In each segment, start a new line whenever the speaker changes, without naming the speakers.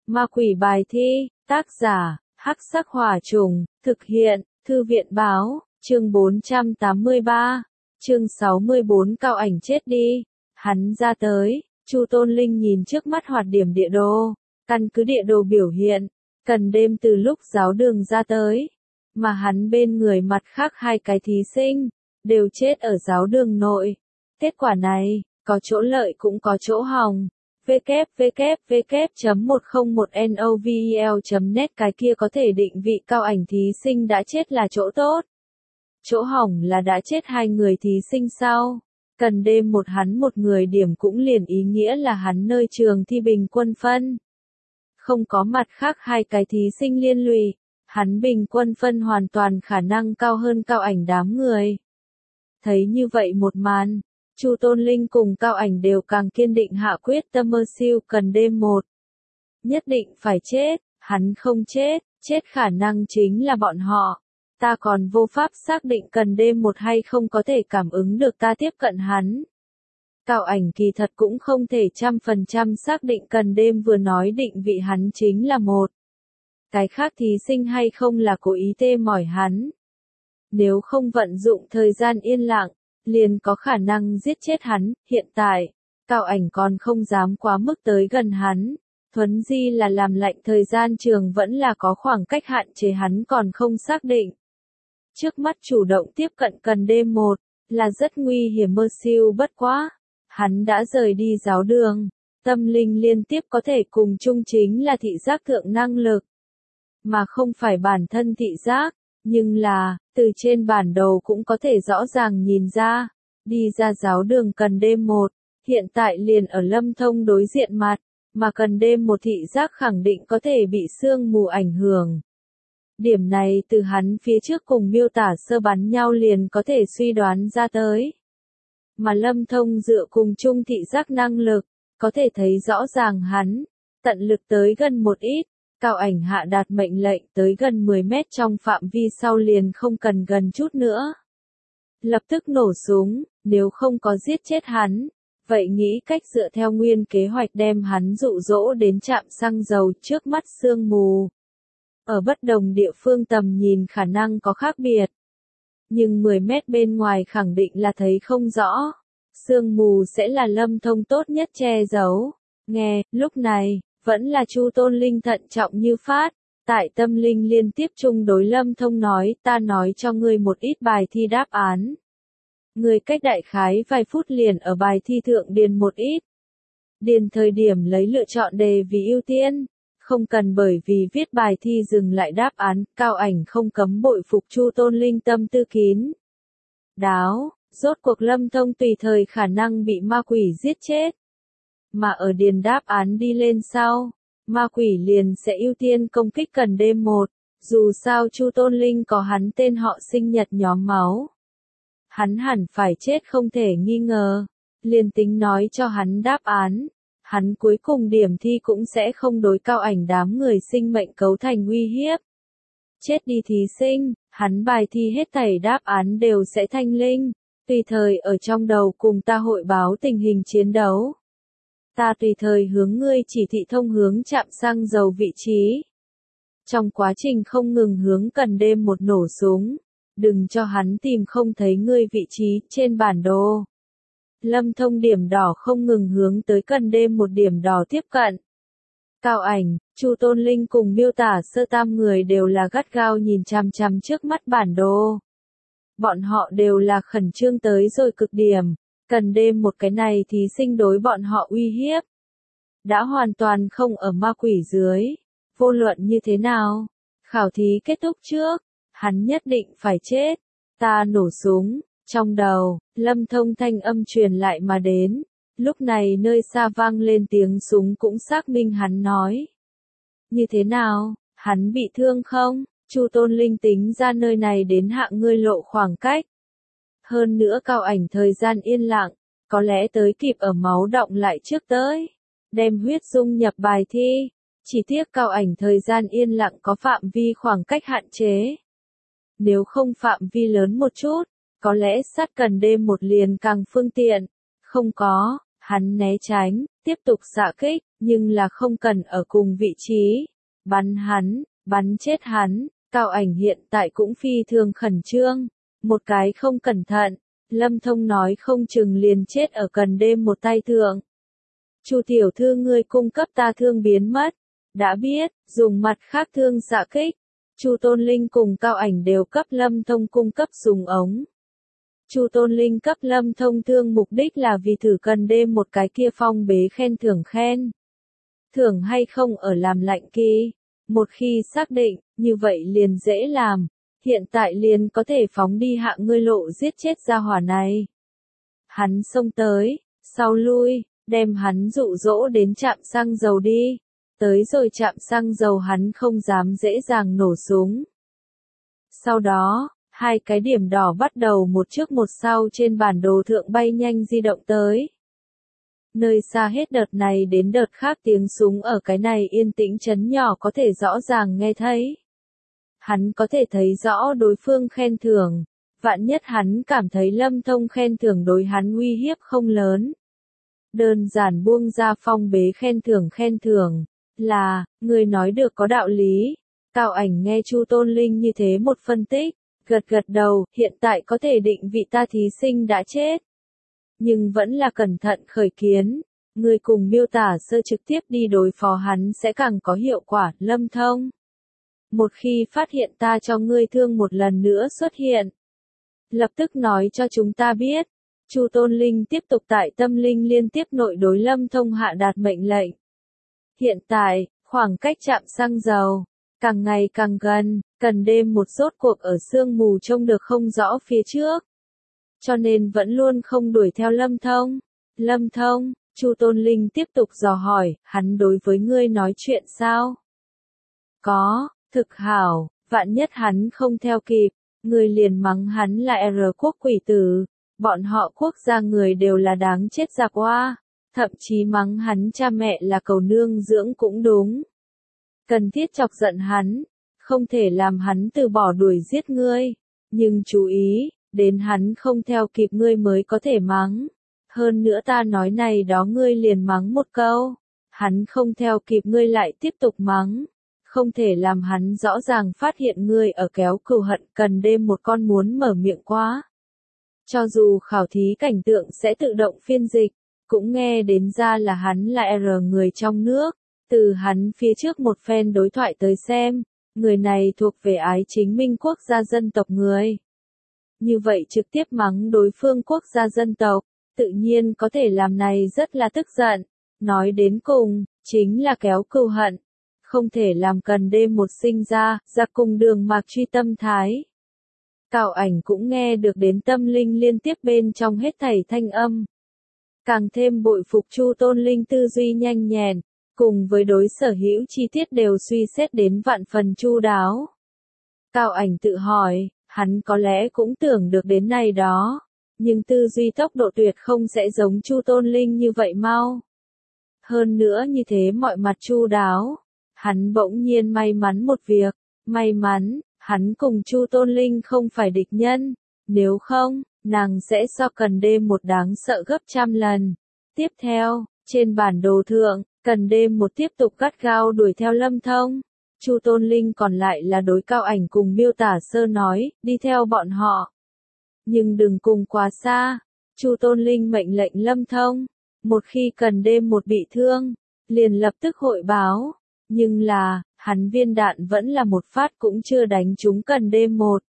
Ma quỷ bài thi, tác giả, Hắc Sắc Hỏa Trùng, thực hiện, Thư viện báo, chương 483, chương 64 Cao Ảnh chết đi. Hắn ra tới, Chu Tôn Linh nhìn trước mắt hoạt điểm địa đồ, căn cứ địa đồ biểu hiện, cần đêm từ lúc giáo đường ra tới, mà hắn bên người mặt khác hai cái thí sinh, đều chết ở giáo đường nội. Kết quả này, có chỗ lợi cũng có chỗ hỏng. www.101novel.net cái kia có thể định vị Cao Ảnh thí sinh đã chết là chỗ tốt. Chỗ hỏng là đã chết hai người thí sinh sau. Cần đêm một hắn một người điểm cũng liền ý nghĩa là hắn nơi trường thi bình quân phân. Không có mặt khác hai cái thí sinh liên lụy, hắn bình quân phân hoàn toàn khả năng cao hơn Cao Ảnh đám người. Thấy như vậy một màn, Chu Tôn Linh cùng Cao Ảnh đều càng kiên định hạ quyết tâm mơ siêu cần đêm một. Nhất định phải chết, hắn không chết, chết khả năng chính là bọn họ. Ta còn vô pháp xác định cần đêm một hay không có thể cảm ứng được ta tiếp cận hắn. Cao Ảnh kỳ thật cũng không thể 100% xác định cần đêm vừa nói định vị hắn chính là một. Cái khác thí sinh hay không là cố ý tê mỏi hắn. Nếu không vận dụng thời gian yên lặng, liền có khả năng giết chết hắn. Hiện tại, Cao Ảnh còn không dám quá mức tới gần hắn. Thuấn di là làm lạnh thời gian trường vẫn là có khoảng cách hạn chế hắn còn không xác định. Trước mắt chủ động tiếp cận cần đêm một, là rất nguy hiểm mơ siêu bất quá. Hắn đã rời đi giáo đường, tâm linh liên tiếp có thể cùng chung chính là thị giác thượng năng lực. Mà không phải bản thân thị giác, nhưng là, từ trên bản đồ cũng có thể rõ ràng nhìn ra. Đi ra giáo đường cần đêm một, hiện tại liền ở Lâm Thông đối diện mặt, mà cần đêm một thị giác khẳng định có thể bị sương mù ảnh hưởng. Điểm này từ hắn phía trước cùng miêu tả sơ bắn nhau liền có thể suy đoán ra tới. Mà Lâm Thông dựa cùng chung thị giác năng lực, có thể thấy rõ ràng hắn, tận lực tới gần một ít, Cao Ảnh hạ đạt mệnh lệnh tới gần 10 mét trong phạm vi sau liền không cần gần chút nữa. Lập tức nổ súng, nếu không có giết chết hắn, vậy nghĩ cách dựa theo nguyên kế hoạch đem hắn dụ dỗ đến trạm xăng dầu trước mắt sương mù. Ở bất đồng địa phương tầm nhìn khả năng có khác biệt. Nhưng 10 mét bên ngoài khẳng định là thấy không rõ. Sương mù sẽ là Lâm Thông tốt nhất che giấu. Nghe, lúc này, vẫn là Chu Tôn Linh thận trọng như phát. Tại tâm linh liên tiếp chung đối Lâm Thông nói, ta nói cho ngươi một ít bài thi đáp án. Ngươi cách đại khái vài phút liền ở bài thi thượng điền một ít. Điền thời điểm lấy lựa chọn đề vì ưu tiên. Không cần bởi vì viết bài thi dừng lại đáp án, Cao Ảnh không cấm bội phục Chu Tôn Linh tâm tư kín đáo, rốt cuộc Lâm Thông tùy thời khả năng bị ma quỷ giết chết. Mà ở điền đáp án đi lên sau, ma quỷ liền sẽ ưu tiên công kích cần đêm một, dù sao Chu Tôn Linh có hắn tên họ sinh nhật nhóm máu. Hắn hẳn phải chết không thể nghi ngờ, liền tính nói cho hắn đáp án. Hắn cuối cùng điểm thi cũng sẽ không đối Cao Ảnh đám người sinh mệnh cấu thành uy hiếp. Chết đi thí sinh, hắn bài thi hết thảy đáp án đều sẽ thanh linh, tùy thời ở trong đầu cùng ta hội báo tình hình chiến đấu. Ta tùy thời hướng ngươi chỉ thị thông hướng trạm xăng dầu vị trí. Trong quá trình không ngừng hướng cần đêm một nổ súng, đừng cho hắn tìm không thấy ngươi vị trí trên bản đồ. Lâm Thông điểm đỏ không ngừng hướng tới cần đêm một điểm đỏ tiếp cận. Cao Ảnh, Chu Tôn Linh cùng miêu tả sơ tam người đều là gắt gao nhìn chằm chằm trước mắt bản đồ. Bọn họ đều là khẩn trương tới rồi cực điểm, cần đêm một cái này thí sinh đối bọn họ uy hiếp. Đã hoàn toàn không ở ma quỷ dưới, vô luận như thế nào, khảo thí kết thúc trước, hắn nhất định phải chết, ta nổ súng. Trong đầu, Lâm Thông thanh âm truyền lại mà đến, lúc này nơi xa vang lên tiếng súng cũng xác minh hắn nói. Như thế nào, hắn bị thương không? Chu Tôn Linh tính ra nơi này đến hạ ngươi lộ khoảng cách. Hơn nữa Cao Ảnh thời gian yên lặng, có lẽ tới kịp ở máu động lại trước tới, đem huyết dung nhập bài thi. Chỉ tiếc Cao Ảnh thời gian yên lặng có phạm vi khoảng cách hạn chế. Nếu không phạm vi lớn một chút, có lẽ sát cần đêm một liền càng phương tiện. Không có, hắn né tránh, tiếp tục xạ kích, nhưng là không cần ở cùng vị trí. Bắn hắn, bắn chết hắn, Cao Ảnh hiện tại cũng phi thường khẩn trương. Một cái không cẩn thận, Lâm Thông nói không chừng liền chết ở cần đêm một tay thượng. Chu tiểu thư ngươi cung cấp ta thương biến mất. Đã biết, dùng mặt khác thương xạ kích. Chu Tôn Linh cùng Cao Ảnh đều cấp Lâm Thông cung cấp súng ống. Chu Tôn Linh cấp Lâm Thông thương mục đích là vì thử cần đêm một cái kia phong bế khen thưởng khen. Thưởng hay không ở làm lạnh kỳ. Một khi xác định, như vậy liền dễ làm. Hiện tại liền có thể phóng đi hạ ngươi lộ giết chết gia hỏa này. Hắn xông tới, sau lui, đem hắn dụ dỗ đến trạm xăng dầu đi. Tới rồi trạm xăng dầu hắn không dám dễ dàng nổ súng. Sau đó, hai cái điểm đỏ bắt đầu một trước một sau trên bản đồ thượng bay nhanh di động tới. Nơi xa hết đợt này đến đợt khác tiếng súng ở cái này yên tĩnh trấn nhỏ có thể rõ ràng nghe thấy. Hắn có thể thấy rõ đối phương khen thưởng, vạn nhất hắn cảm thấy Lâm Thông khen thưởng đối hắn uy hiếp không lớn. Đơn giản buông ra phong bế khen thưởng, là, người nói được có đạo lý. Cao Ảnh nghe Chu Tôn Linh như thế một phân tích, gật gật đầu, hiện tại có thể định vị ta thí sinh đã chết. Nhưng vẫn là cẩn thận khởi kiến, người cùng miêu tả sơ trực tiếp đi đối phó hắn sẽ càng có hiệu quả, Lâm Thông. Một khi phát hiện ta cho ngươi thương một lần nữa xuất hiện, lập tức nói cho chúng ta biết. Chu Tôn Linh tiếp tục tại tâm linh liên tiếp nội đối Lâm Thông hạ đạt mệnh lệnh. Hiện tại, khoảng cách trạm xăng dầu, càng ngày càng gần, cần đêm một rốt cuộc ở sương mù trông được không rõ phía trước. Cho nên vẫn luôn không đuổi theo Lâm Thông. Lâm Thông, Chu Tôn Linh tiếp tục dò hỏi, hắn đối với ngươi nói chuyện sao? Có, thực hảo, vạn nhất hắn không theo kịp, ngươi liền mắng hắn là R quốc quỷ tử, bọn họ quốc gia người đều là đáng chết giặc oa, thậm chí mắng hắn cha mẹ là cầu nương dưỡng cũng đúng. Cần thiết chọc giận hắn, không thể làm hắn từ bỏ đuổi giết ngươi, nhưng chú ý, đến hắn không theo kịp ngươi mới có thể mắng. Hơn nữa ta nói này đó ngươi liền mắng một câu, hắn không theo kịp ngươi lại tiếp tục mắng. Không thể làm hắn rõ ràng phát hiện ngươi ở kéo cừu hận cần đêm một con muốn mở miệng quá. Cho dù khảo thí cảnh tượng sẽ tự động phiên dịch, cũng nghe đến ra là hắn là R người trong nước. Từ hắn phía trước một phen đối thoại tới xem, người này thuộc về ái chính minh quốc gia dân tộc người. Như vậy trực tiếp mắng đối phương quốc gia dân tộc, tự nhiên có thể làm này rất là tức giận. Nói đến cùng, chính là kéo cừu hận. Không thể làm cần đêm một sinh ra cùng đường mạc truy tâm thái. Cao Ảnh cũng nghe được đến tâm linh liên tiếp bên trong hết thảy thanh âm. Càng thêm bội phục Chu Tôn Linh tư duy nhanh nhẹn, cùng với đối sở hữu chi tiết đều suy xét đến vạn phần chu đáo. Cao Ảnh tự hỏi, hắn có lẽ cũng tưởng được đến này đó, nhưng tư duy tốc độ tuyệt không sẽ giống Chu Tôn Linh như vậy mau. Hơn nữa như thế mọi mặt chu đáo. Hắn bỗng nhiên may mắn một việc, may mắn, hắn cùng Chu Tôn Linh không phải địch nhân, nếu không, nàng sẽ so cần đêm một đáng sợ gấp trăm lần. Tiếp theo, trên bản đồ thượng, cần đêm một tiếp tục gắt gao đuổi theo Lâm Thông. Chu Tôn Linh còn lại là đối Cao Ảnh cùng miêu tả sơ nói, đi theo bọn họ. Nhưng đừng cùng quá xa, Chu Tôn Linh mệnh lệnh Lâm Thông, một khi cần đêm một bị thương, liền lập tức hội báo. Nhưng là, hắn viên đạn vẫn là một phát cũng chưa đánh trúng cần đêm một.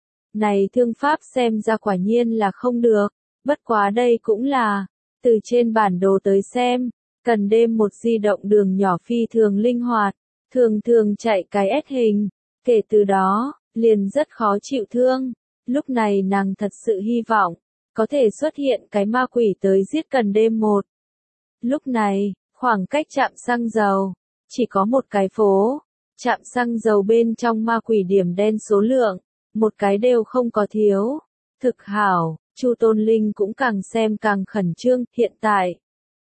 Này thương pháp xem ra quả nhiên là không được, bất quá đây cũng là, từ trên bản đồ tới xem, cần đêm một di động đường nhỏ phi thường linh hoạt, thường thường chạy cái S hình, kể từ đó, liền rất khó chịu thương. Lúc này nàng thật sự hy vọng, có thể xuất hiện cái ma quỷ tới giết cần đêm một. Lúc này, khoảng cách trạm xăng dầu, chỉ có một cái phố, trạm xăng dầu bên trong ma quỷ điểm đen số lượng, một cái đều không có thiếu. Thực hảo, Chu Tôn Linh cũng càng xem càng khẩn trương, hiện tại.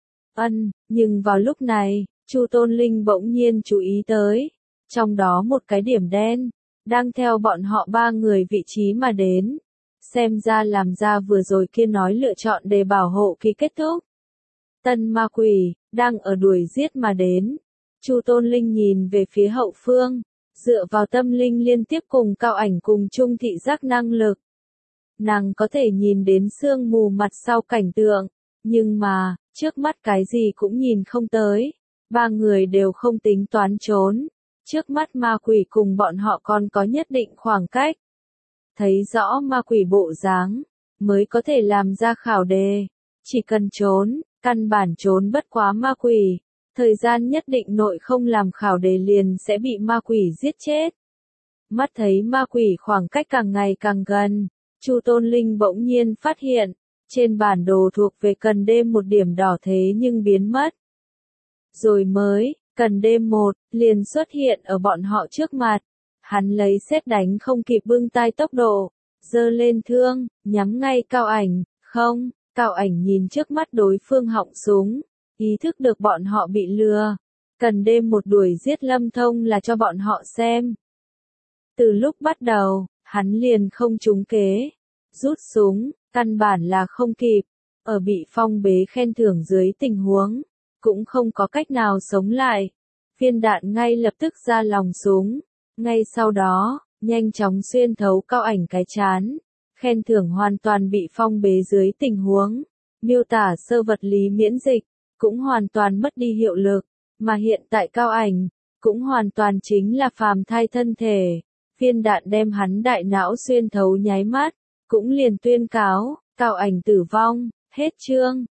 Nhưng vào lúc này, Chu Tôn Linh bỗng nhiên chú ý tới, trong đó một cái điểm đen, đang theo bọn họ ba người vị trí mà đến. Xem ra làm ra vừa rồi kia nói lựa chọn để bảo hộ khi kết thúc. Tân ma quỷ, đang ở đuổi giết mà đến. Chu Tôn Linh nhìn về phía hậu phương, dựa vào tâm linh liên tiếp cùng Cao Ảnh cùng chung thị giác năng lực. Nàng có thể nhìn đến sương mù mặt sau cảnh tượng, nhưng mà, trước mắt cái gì cũng nhìn không tới. Ba người đều không tính toán trốn. Trước mắt ma quỷ cùng bọn họ còn có nhất định khoảng cách. Thấy rõ ma quỷ bộ dáng, mới có thể làm ra khảo đề. Chỉ cần trốn, căn bản trốn bất quá ma quỷ. Thời gian nhất định nội không làm khảo đề liền sẽ bị ma quỷ giết chết. Mắt thấy ma quỷ khoảng cách càng ngày càng gần, Chu Tôn Linh bỗng nhiên phát hiện, trên bản đồ thuộc về cần đêm một điểm đỏ thế nhưng biến mất. Rồi mới, cần đêm một, liền xuất hiện ở bọn họ trước mặt. Hắn lấy sét đánh không kịp bưng tay tốc độ, giơ lên thương, nhắm ngay Cao Ảnh, không, Cao Ảnh nhìn trước mắt đối phương họng súng, ý thức được bọn họ bị lừa. Cần đêm một đuổi giết Lâm Thông là cho bọn họ xem. Từ lúc bắt đầu, hắn liền không trúng kế, rút súng, căn bản là không kịp, ở bị phong bế khen thưởng dưới tình huống, cũng không có cách nào sống lại. Viên đạn ngay lập tức ra lòng súng, ngay sau đó, nhanh chóng xuyên thấu Cao Ảnh cái trán. Khen thưởng hoàn toàn bị phong bế dưới tình huống, miêu tả sơ vật lý miễn dịch, cũng hoàn toàn mất đi hiệu lực, mà hiện tại Cao Ảnh, cũng hoàn toàn chính là phàm thai thân thể. Viên đạn đem hắn đại não xuyên thấu nháy mắt, cũng liền tuyên cáo, Cao Ảnh tử vong, hết chương.